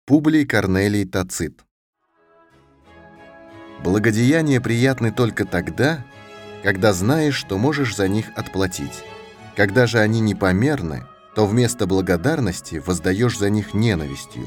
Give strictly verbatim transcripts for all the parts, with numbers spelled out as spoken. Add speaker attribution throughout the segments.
Speaker 1: Публий Корнелий Тацит. Благодеяния приятны только тогда, когда знаешь, что можешь за них отплатить. Когда же они непомерны, то вместо благодарности воздаешь за них ненавистью.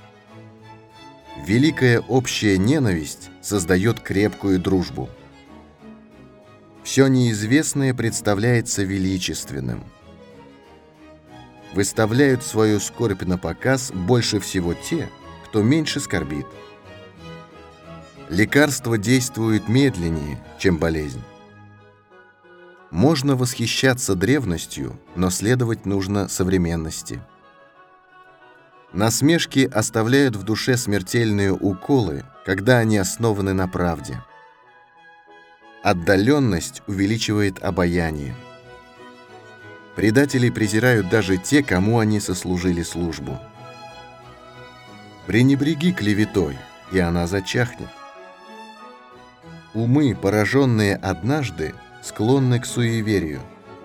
Speaker 1: Великая общая ненависть создает крепкую дружбу. Все неизвестное представляется величественным. Выставляют свою скорбь на показ больше всего те, кто меньше скорбит. Лекарство действует медленнее, чем болезнь. Можно восхищаться древностью, но следовать нужно современности. Насмешки оставляют в душе смертельные уколы, когда они основаны на правде. Отдаленность увеличивает обаяние. Предателей презирают даже те, кому они сослужили службу. Пренебреги клеветой, и она зачахнет. Умы, пораженные однажды, склонны к суеверию.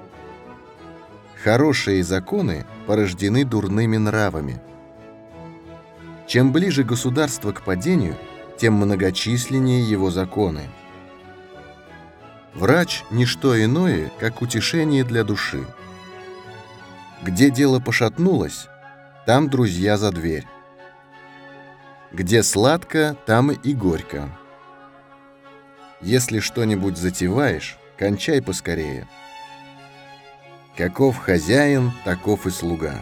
Speaker 1: Хорошие законы порождены дурными нравами. Чем ближе государство к падению, тем многочисленнее его законы. Врач – ничто иное, как утешение для души. Где дело пошатнулось, там друзья за дверь. Где сладко, там и горько. Если что-нибудь затеваешь, кончай поскорее. Каков хозяин, таков и слуга.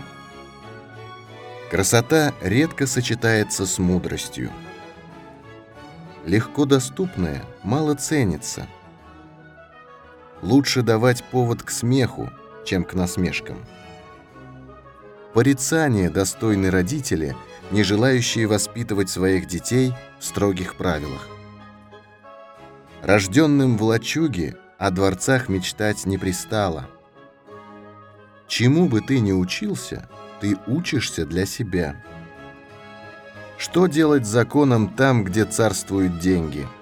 Speaker 1: Красота редко сочетается с мудростью. Легко доступное мало ценится. Лучше давать повод к смеху, чем к насмешкам. Порицания достойны родители, не желающие воспитывать своих детей в строгих правилах. Рожденным в лачуге о дворцах мечтать не пристало. Чему бы ты ни учился, ты учишься для себя. Что делать с законом там, где царствуют деньги?